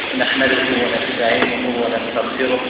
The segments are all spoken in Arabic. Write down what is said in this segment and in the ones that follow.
نحمده ونستعينه ونستغفره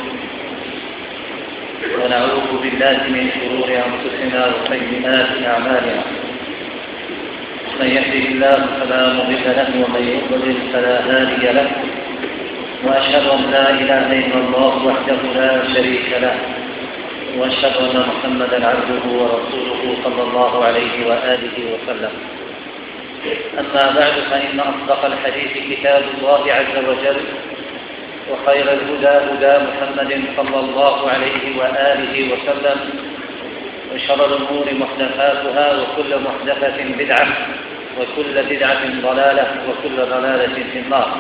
ونعوذ بالله من شرور أنفسنا وسيئات أعمالنا. من يهده الله فلا مضل له ومن يضلل فلا هادي له، وأشهد أن لا إله إلا الله وحده لا شريك له، وأشهد أن محمدا عبده ورسوله صلى الله عليه وآله وسلم. أما بعد، فإن أصدق الحديث كتاب الله عز وجل، وخير الهدى هدى محمد صلى الله عليه وآله وسلم، وشر الأمور محدثاتها، وكل محدثة بدعة، وكل بدعة ضلالة، وكل ضلالة في النار.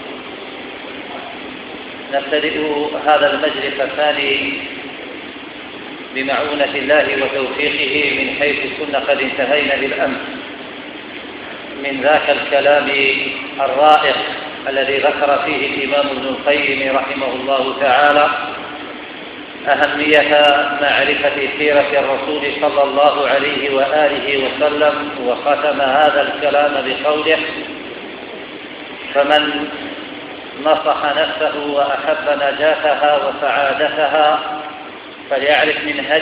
نبتدئ هذا المجلس الثاني بمعونة الله وتوفيقه من حيث كنا قد انتهينا بالأمس من ذاك الكلام الرائق الذي ذكر فيه الإمام ابن القيم رحمه الله تعالى أهمية معرفة سيرة الرسول صلى الله عليه وآله وسلم، وختم هذا الكلام بقوله: فمن نصح نفسه وأحب نجاتها وسعادتها فليعرف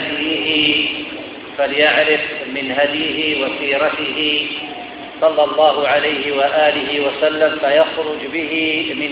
من هديه وسيرته صلى الله عليه وآله وسلم، فيخرج به من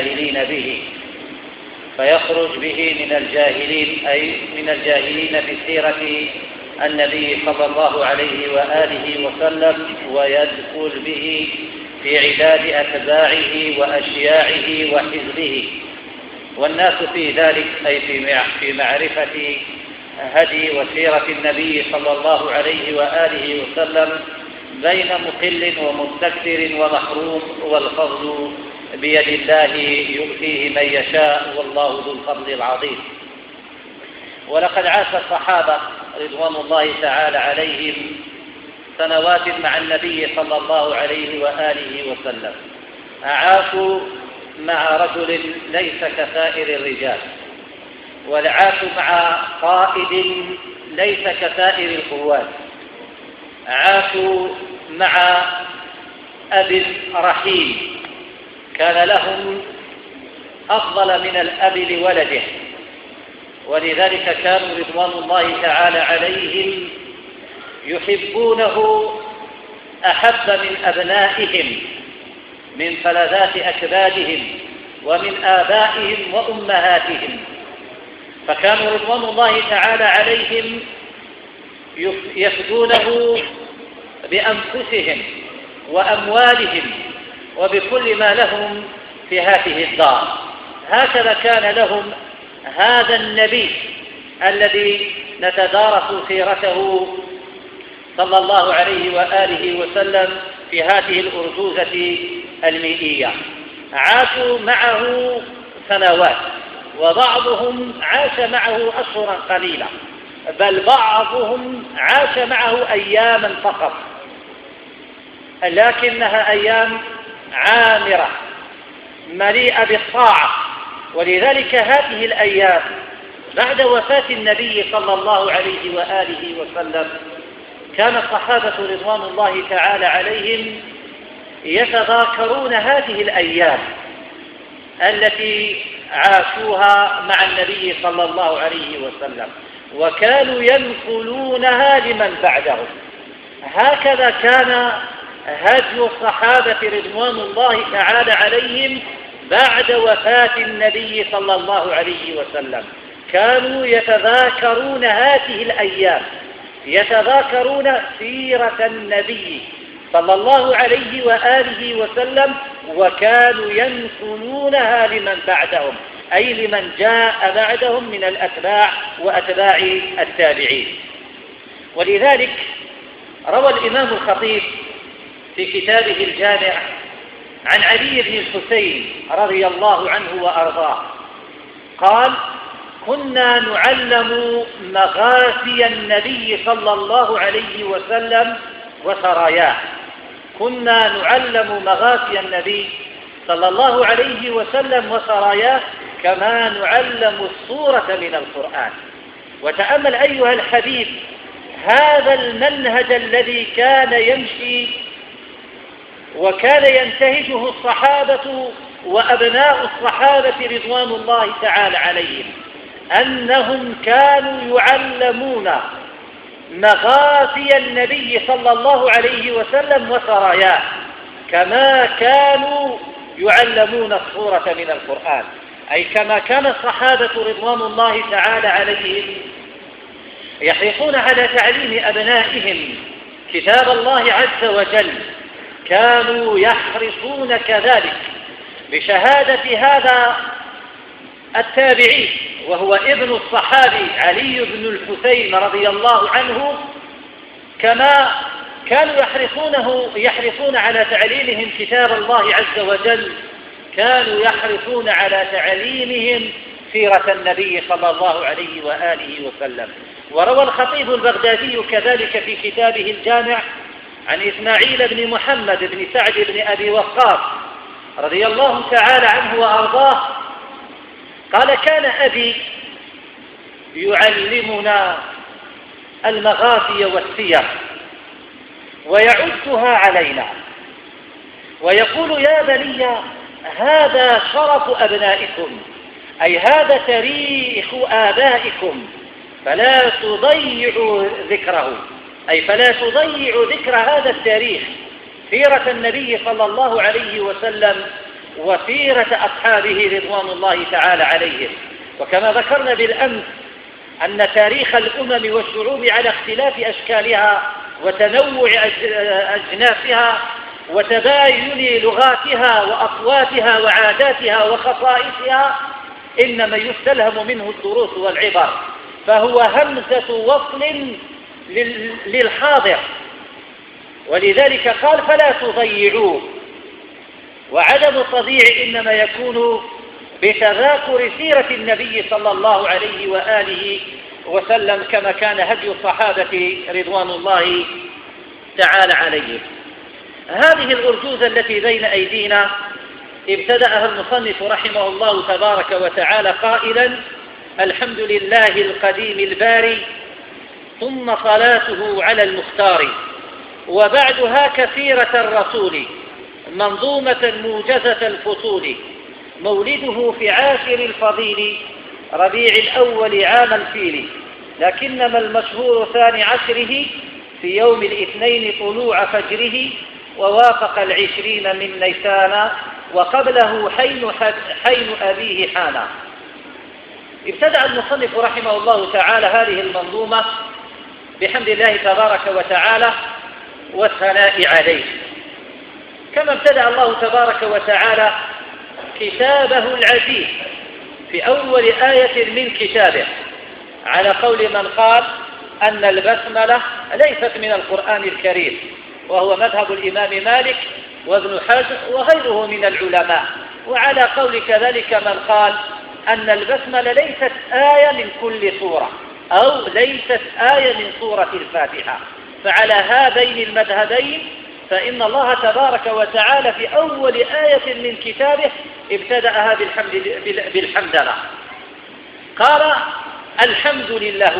الجاهلين، أي من الجاهلين بسيرة النبي صلى الله عليه وآله وسلم، ويدخل به في عداد أتباعه وأشياعه وحزبه. والناس في ذلك أي في معرفة هدي وسيرة النبي صلى الله عليه وآله وسلم بين مقل ومستكثر ومحروم، والفضل بيد الله يؤتيه من يشاء، والله ذو الفضل العظيم. ولقد عاش الصحابة رضوان الله تعالى عليهم سنوات مع النبي صلى الله عليه وآله وسلم، عاشوا مع رجل ليس كسائر الرجال، والعاشوا مع قائد ليس كسائر القوات، عاشوا مع أب رحيم كان لهم أفضل من الأب لولده، ولذلك كانوا رضوان الله تعالى عليهم يحبونه أحب من أبنائهم، من فلذات أكبادهم ومن آبائهم وأمهاتهم. فكانوا رضوان الله تعالى عليهم يفدونه بأنفسهم وأموالهم وبكل ما لهم في هذه الدار. هكذا كان لهم هذا النبي الذي نتدارس سيرته صلى الله عليه وآله وسلم في هذه الأرجوزة المئية. عاشوا معه سنوات، وبعضهم عاش معه أشهرا قليلة، بل بعضهم عاش معه أياما فقط، لكنها أيام عامرة مليئة بالطاعة. ولذلك هذه الأيام بعد وفاة النبي صلى الله عليه وآله وسلم كان الصحابة رضوان الله تعالى عليهم يتذاكرون هذه الأيام التي عاشوها مع النبي صلى الله عليه وسلم، وكانوا ينقلونها لمن بعدهم. هكذا كان هدي الصحابة رضوان الله تعالى عليهم بعد وفاة النبي صلى الله عليه وسلم. كانوا يتذاكرون هذه الأيام، يتذاكرون سيرة النبي صلى الله عليه وآله وسلم، وكانوا ينقلونها لمن بعدهم، أي لمن جاء بعدهم من الأتباع وأتباع التابعين. ولذلك روى الإمام الخطيب في كتابه الجامع عن علي بن الحسين رضي الله عنه وأرضاه قال: كنا نعلم مغازي النبي صلى الله عليه وسلم وسراياه. كنا نعلم مغازي النبي صلى الله عليه وسلم وسراياه كما نعلم السورة من القرآن. وتأمل أيها الحبيب هذا المنهج الذي كان يمشي وكان ينتهجه الصحابة وأبناء الصحابة رضوان الله تعالى عليهم أنهم كانوا يعلمون مغازي النبي صلى الله عليه وسلم وسراياه كما كانوا يعلمون السورة من القرآن، أي كما كان الصحابة رضوان الله تعالى عليهم يحرصون على تعليم أبنائهم كتاب الله عز وجل، كانوا يحرصون كذلك بشهادة هذا التابعي وهو ابن الصحابي علي بن الحسين رضي الله عنه، كما كانوا يحرصون على تعليمهم كتاب الله عز وجل، كانوا يحرصون على تعليمهم سيرة النبي صلى الله عليه وآله وسلم. وروى الخطيب البغدادي كذلك في كتابه الجامع عن إسماعيل بن محمد بن سعد بن أبي وقاص رضي الله تعالى عنه وأرضاه قال: كان أبي يعلمنا المغازي والسير ويعدها علينا ويقول: يا بني هذا شرف أبنائكم، أي هذا تاريخ آبائكم، فلا تضيعوا ذكره، أي فلا تضيعوا ذكر هذا التاريخ، سيرة النبي صلى الله عليه وسلم وسيرة أصحابه رضوان الله تعالى عليهم. وكما ذكرنا بالأمس أن تاريخ الأمم والشعوب على اختلاف أشكالها وتنوع أجناسها وتباين لغاتها وأصواتها وعاداتها وخصائصها إنما يستلهم منه الدروس والعبر، فهو همزة وصل للحاضر، ولذلك قال: فلا تضيعوه. وعدم التضييع إنما يكون بتذاكر سيرة النبي صلى الله عليه وآله وسلم كما كان هدي الصحابة رضوان الله تعالى عليهم. هذه الأرجوزة التي بين أيدينا ابتدأها المصنف رحمه الله تبارك وتعالى قائلا: الحمد لله القديم الباري، ثم صلاته على المختار، وبعدها كثيرة الرسول، منظومة موجزة الفصول، مولده في عاشر الفضيل، ربيع الأول عام الفيل، لكنما المشهور ثاني عشره، في يوم الاثنين طلوع فجره، ووافق 20 من نيسان، وقبله حين أبيه حانا. ابتدأ المصنف رحمه الله تعالى هذه المنظومة بحمد الله تبارك وتعالى والثناء عليه، كما ابتدأ الله تبارك وتعالى كتابه العزيز في أول آية من كتابه، على قول من قال أن البسملة ليست من القرآن الكريم، وهو مذهب الإمام مالك وابن حزم وغيره من العلماء، وعلى قول كذلك من قال أن البسملة ليست آية من كل سورة أو ليست آية من سورة الفاتحة. فعلى هذين المذهبين فإن الله تبارك وتعالى في أول آية من كتابه ابتدأها بالحمدلله. قال: الحمد لله.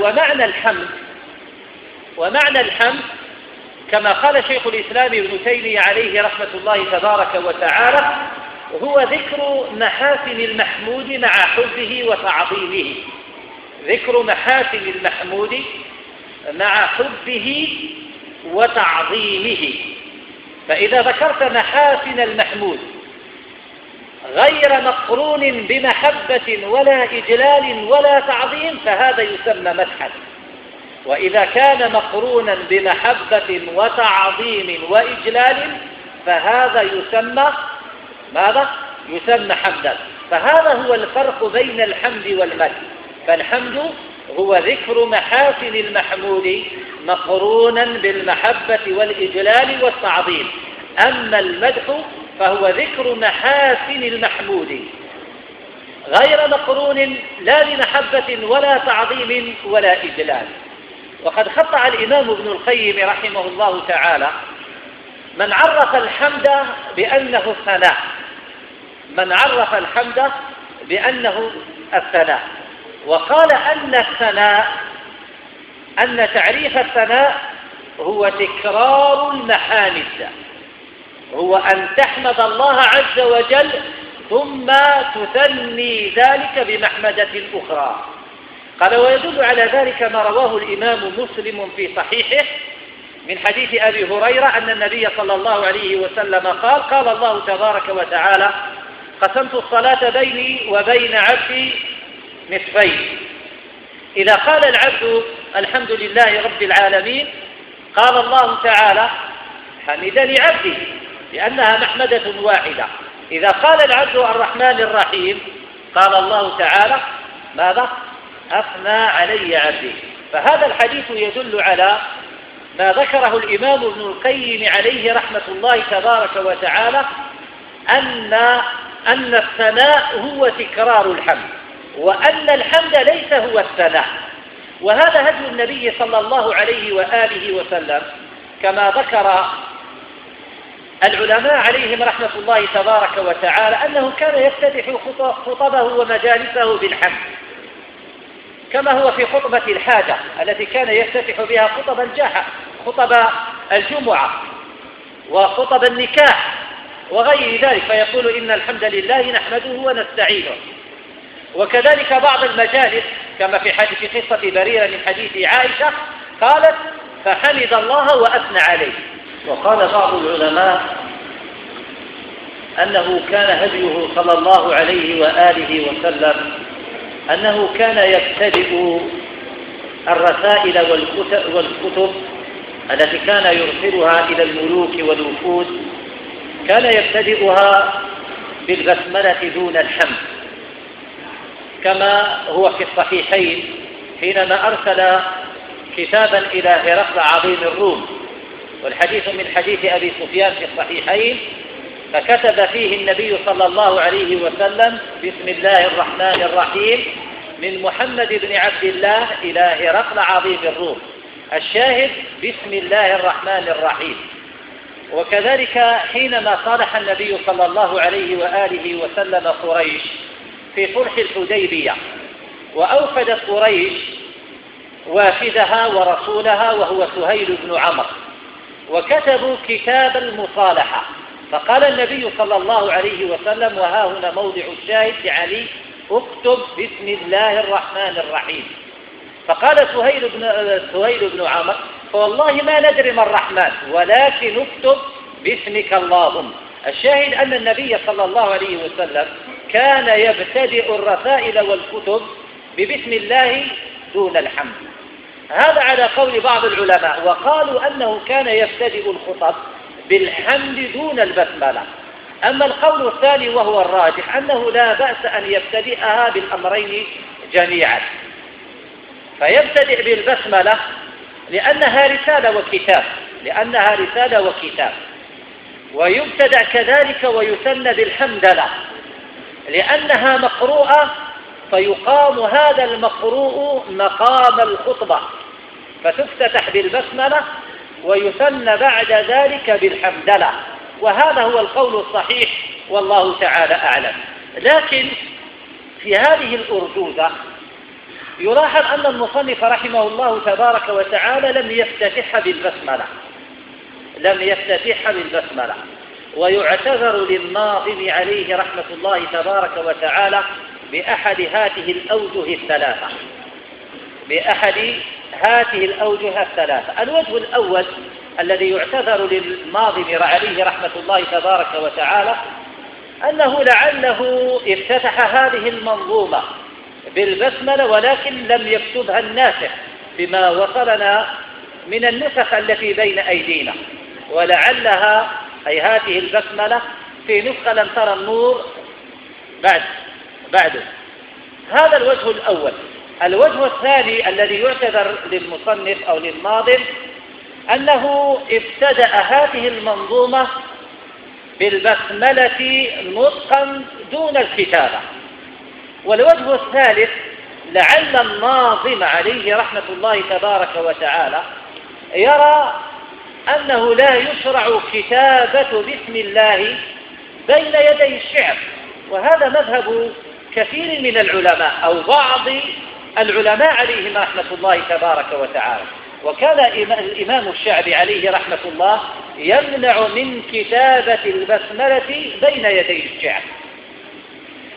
ومعنى الحمد كما قال شيخ الإسلام ابن تيمية عليه رحمة الله تبارك وتعالى هو ذكر محاسن المحمود مع حبه وتعظيمه، ذكر محاسن المحمود مع حبه وتعظيمه. فإذا ذكرت محاسن المحمود غير مقرون بمحبة ولا إجلال ولا تعظيم فهذا يسمى مدحا، وإذا كان مقرونا بمحبة وتعظيم وإجلال فهذا يسمى ماذا؟ يسمى حمدا. فهذا هو الفرق بين الحمد والمدح، فالحمد هو ذكر محاسن المحمود مقرونا بالمحبة والإجلال والتعظيم، أما المدح فهو ذكر محاسن المحمود غير مقرون لا بمحبة ولا تعظيم ولا إجلال. وقد خطأ الإمام ابن القيم رحمه الله تعالى من عرف الحمد بأنه الثناء، من عرف الحمد بأنه الثناء، وقال أن تعريف الثناء هو تكرار المحامد، هو أن تحمد الله عز وجل ثم تثني ذلك بمحمدة أخرى. قال: ويدل على ذلك ما رواه الإمام مسلم في صحيحه من حديث أبي هريرة أن النبي صلى الله عليه وسلم قال: قال الله تبارك وتعالى: قسمت الصلاة بيني وبين عبدي نصفين، إذا قال العبد الحمد لله رب العالمين قال الله تعالى: حمدني عبدي، لأنها محمدة واحدة. إذا قال العبد الرحمن الرحيم قال الله تعالى: ماذا؟ أثنى علي عبدي. فهذا الحديث يدل على ما ذكره الإمام ابن القيم عليه رحمة الله تبارك وتعالى، أن الثناء هو تكرار الحمد، وأن الحمد ليس هو الثناء. وهذا هدي النبي صلى الله عليه وآله وسلم، كما ذكر العلماء عليهم رحمة الله تبارك وتعالى أنه كان يفتتح خطبه ومجالسه بالحمد، كما هو في خطبة الحاجة التي كان يفتتح بها خطب الجمعة وخطب النكاح وغير ذلك، فيقول: إن الحمد لله نحمده ونستعينه. وكذلك بعض المجالس كما في قصة بريرة من حديث عائشة قالت: فحمد الله وأثنى عليه. وقال بعض العلماء أنه كان هديه صلى الله عليه وآله وسلم أنه كان يبتدئ الرسائل والكتب التي كان يرسلها إلى الملوك والوفود، كان يبتدئها بالبسملة دون الحمد، كما هو في الصحيحين حينما أرسل كتابا إلى هرقل عظيم الروم، والحديث من حديث أبي سفيان في الصحيحين، فكتب فيه النبي صلى الله عليه وسلم: بسم الله الرحمن الرحيم من محمد بن عبد الله إلى هرقل عظيم الروم. الشاهد: بسم الله الرحمن الرحيم. وكذلك حينما صالح النبي صلى الله عليه وآله وسلم قريش في صلح الحديبية، وأوفدت قريش وافدها ورسولها وهو سهيل بن عمرو، وكتبوا كتاب المصالحة، فقال النبي صلى الله عليه وسلم: وها هنا موضع الشاهد لعلي: اكتب بسم الله الرحمن الرحيم. فقال سهيل بن عمرو: فوالله ما ندري ما الرحمن، ولكن اكتب باسمك اللهم. الشاهد أن النبي صلى الله عليه وسلم كان يبتدئ الرسائل والكتب ببسم الله دون الحمد. هذا على قول بعض العلماء، وقالوا أنه كان يبتدئ الخطب بالحمد دون البسملة. أما القول الثاني وهو الراجح أنه لا بأس أن يبتدئها بالأمرين جميعا، فيبتدئ بالبسملة لأنها رسالة وكتاب، ويبتدأ كذلك ويثنى بالحمدلة لأنها مقروءة، فيقام هذا المقروء مقام الخطبة، فتفتتح بالبسملة ويثنى بعد ذلك بالحمدلة. وهذا هو القول الصحيح والله تعالى أعلم. لكن في هذه الأرجوزة يلاحظ أن المصنف رحمه الله تبارك وتعالى لم يفتتحها بالبسملة، ويعتذر للناظم عليه رحمة الله تبارك وتعالى بأحد هذه الأوجه الثلاثة. الوجه الأول الذي يعتذر للناظم عليه رحمة الله تبارك وتعالى أنه لعله افتتح هذه المنظومة بالبسملة ولكن لم يكتبها الناسخ بما وصلنا من النسخ التي بين أيدينا، ولعلها أي هذه البسملة في نسخة لم ترى النور بعده. هذا الوجه الأول. الوجه الثاني الذي يعتذر للمصنف أو للناظم أنه ابتدأ هذه المنظومة بالبسملة نطقا دون الكتابة. والوجه الثالث لعل الناظم عليه رحمة الله تبارك وتعالى يرى أنه لا يشرع كتابة بسم الله بين يدي الشعر، وهذا مذهب كثير من العلماء أو بعض العلماء عليهم رحمة الله تبارك وتعالى. وكان الإمام الشعبي عليه رحمة الله يمنع من كتابة البسملة بين يدي الشعر،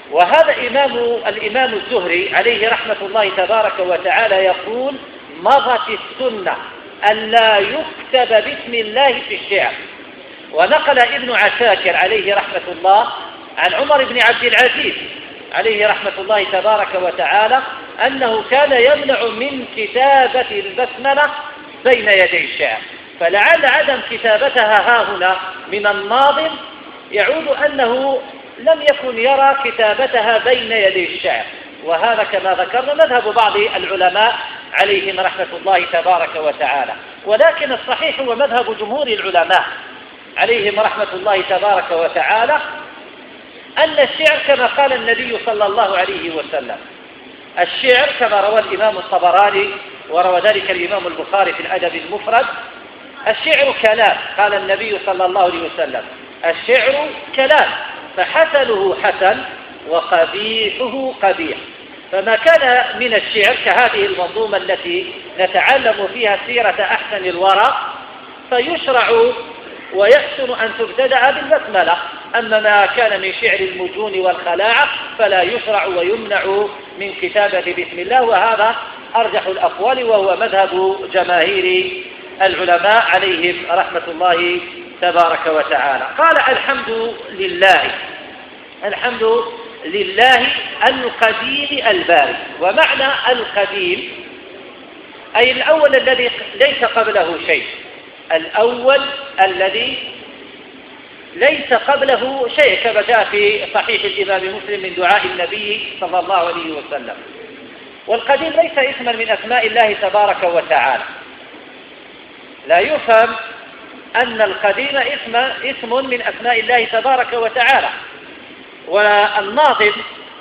وهذا الإمام الزهري عليه رحمة الله تبارك وتعالى يقول: مضت السنة أن لا يكتب باسم الله في الشعر. ونقل ابن عساكر عليه رحمة الله عن عمر بن عبد العزيز عليه رحمة الله تبارك وتعالى أنه كان يمنع من كتابة البسملة بين يدي الشعر، فلعل عدم كتابتها هاهنا من الناظم يعود أنه لم يكن يرى كتابتها بين يدي الشعر، وهذا كما ذكرنا مذهب بعض العلماء عليهم رحمة الله تبارك وتعالى. ولكن الصحيح هو مذهب جمهور العلماء عليهم رحمة الله تبارك وتعالى أن الشعر كما قال النبي صلى الله عليه وسلم. الشعر كما روى الإمام الطبراني وروى ذلك الإمام البخاري في الأدب المفرد: الشعر كلام، قال النبي صلى الله عليه وسلم: الشعر كلام، فحسنه حسن وقبيحه قبيح. فما كان من الشعر كهذه المنظومة التي نتعلم فيها سيرة أحسن الورى فيشرع ويحسن أن تبتدأ بالبسملة. أما ما كان من شعر المجون والخلاعة فلا يشرع ويمنع من كتابة بسم الله، وهذا أرجح الأقوال وهو مذهب جماهير العلماء عليهم رحمة الله تبارك وتعالى. قال: الحمد لله، الحمد لله القديم الباري. ومعنى القديم أي الأول الذي ليس قبله شيء، الأول الذي ليس قبله شيء، كما جاء في صحيح الإمام مسلم من دعاء النبي صلى الله عليه وسلم. والقديم ليس اسما من أسماء الله تبارك وتعالى، لا يفهم أن القديم اسم من أسماء الله تبارك وتعالى. والناظم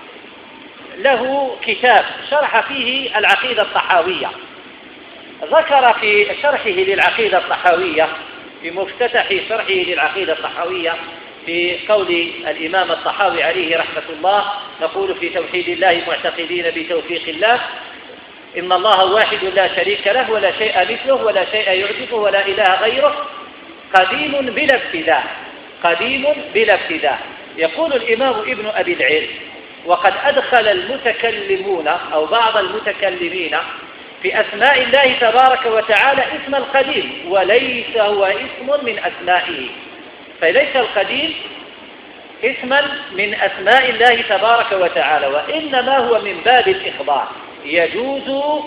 له كتاب شرح فيه العقيدة الطحاوية، ذكر في شرحه للعقيدة الطحاوية في مفتتح شرحه للعقيدة الطحاوية في قول الإمام الطحاوي عليه رحمة الله: نقول في توحيد الله معتقدين بتوفيق الله، إن الله واحد لا شريك له ولا شيء مثله ولا شيء يعجزه ولا إله غيره، قديم بلا ابتداء، قديم بلا ابتداء. يقول الإمام ابن أبي العز: وقد أدخل المتكلمون أو بعض المتكلمين في أسماء الله تبارك وتعالى اسم القديم، وليس هو اسم من أسمائه، فليس القديم اسما من أسماء الله تبارك وتعالى، وإنما هو من باب الإخبار. يجوز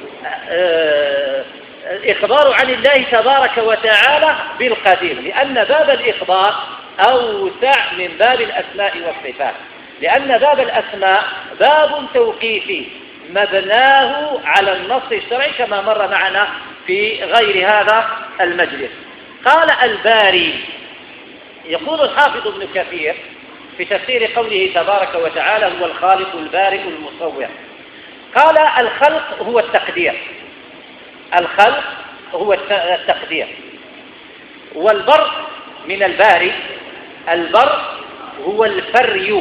الإخبار عن الله تبارك وتعالى بالقديم، لأن باب الإخبار أوسع من باب الأسماء والصفات، لأن باب الأسماء باب توقيفي مبناه على النص الشرعي كما مر معنا في غير هذا المجلس. قال: الباري. يقول الحافظ ابن كثير في تفسير قوله تبارك وتعالى: هو الخالق البارئ المصور. قال: الخلق هو التقدير، الخلق هو التقدير. والبر من الباري، البر هو الفري،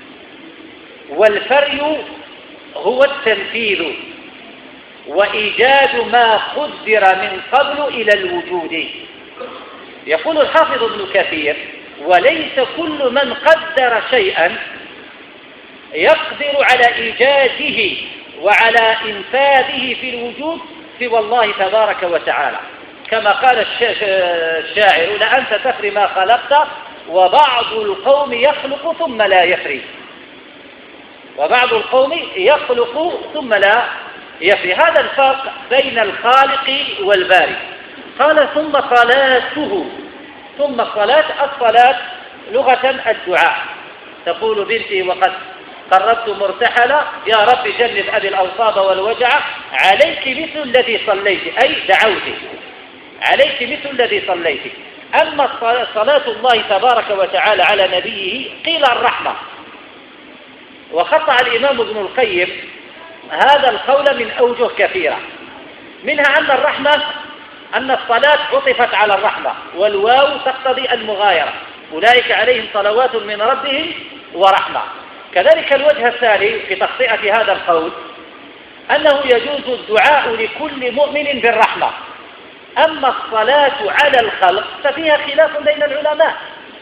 والفري هو التنفيذ وإيجاد ما قدر من قبل إلى الوجود. يقول الحافظ ابن كثير: وليس كل من قدر شيئا يقدر على إيجاده وعلى إنفاذه في الوجود سوى الله تبارك وتعالى، كما قال الشاعر: لأنت تفري ما خلقت وبعض القوم يخلق ثم لا يفري، وبعض القوم يخلق ثم لا يفري. هذا الفرق بين الخالق والباري. قال: ثم صلاته، ثم الصلاة لغة الدعاء. تقول بنتي وقد قربت مرتحلة: يا رب جنب أبي الأوصاب والوجع، عليك مثل الذي صليت، أي دعوتي، عليك مثل الذي صليت. أما صلاة الله تبارك وتعالى على نبيه قيل الرحمة. وخطأ الإمام ابن القيم هذا القول من أوجه كثيرة، منها أن الرحمة أن الصلاة عطفت على الرحمة، والواو تقتضي المغايرة، أولئك عليهم صلوات من ربهم ورحمة. كذلك الوجه الثاني في تخطئة هذا القول أنه يجوز الدعاء لكل مؤمن بالرحمة. أما الصلاة على الخلق ففيها خلاف بين العلماء،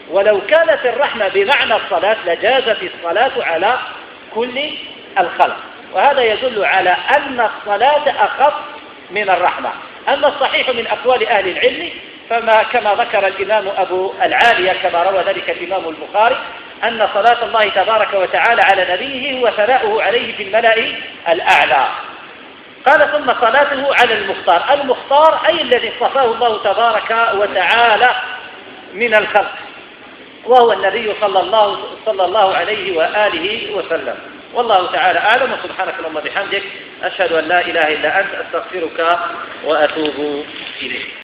ولو كانت الرحمة بمعنى الصلاة لجازت الصلاة على كل الخلق، وهذا يدل على أن الصلاة أخف من الرحمة. أما الصحيح من أقوال أهل العلم فما كما ذكر الإمام أبو العالية كما روى ذلك الإمام البخاري أن صلاة الله تبارك وتعالى على نبيه هو ثناؤه عليه في الملأ الأعلى. قال ثم صلاته على المختار. المختار أي الذي اصطفاه الله تبارك وتعالى من الخلق، وهو النبي صلى الله عليه وآله وسلم. والله تعالى أعلم، وسبحانك اللهم وبحمدك أشهد أن لا إله إلا أنت أستغفرك وأتوب إليك.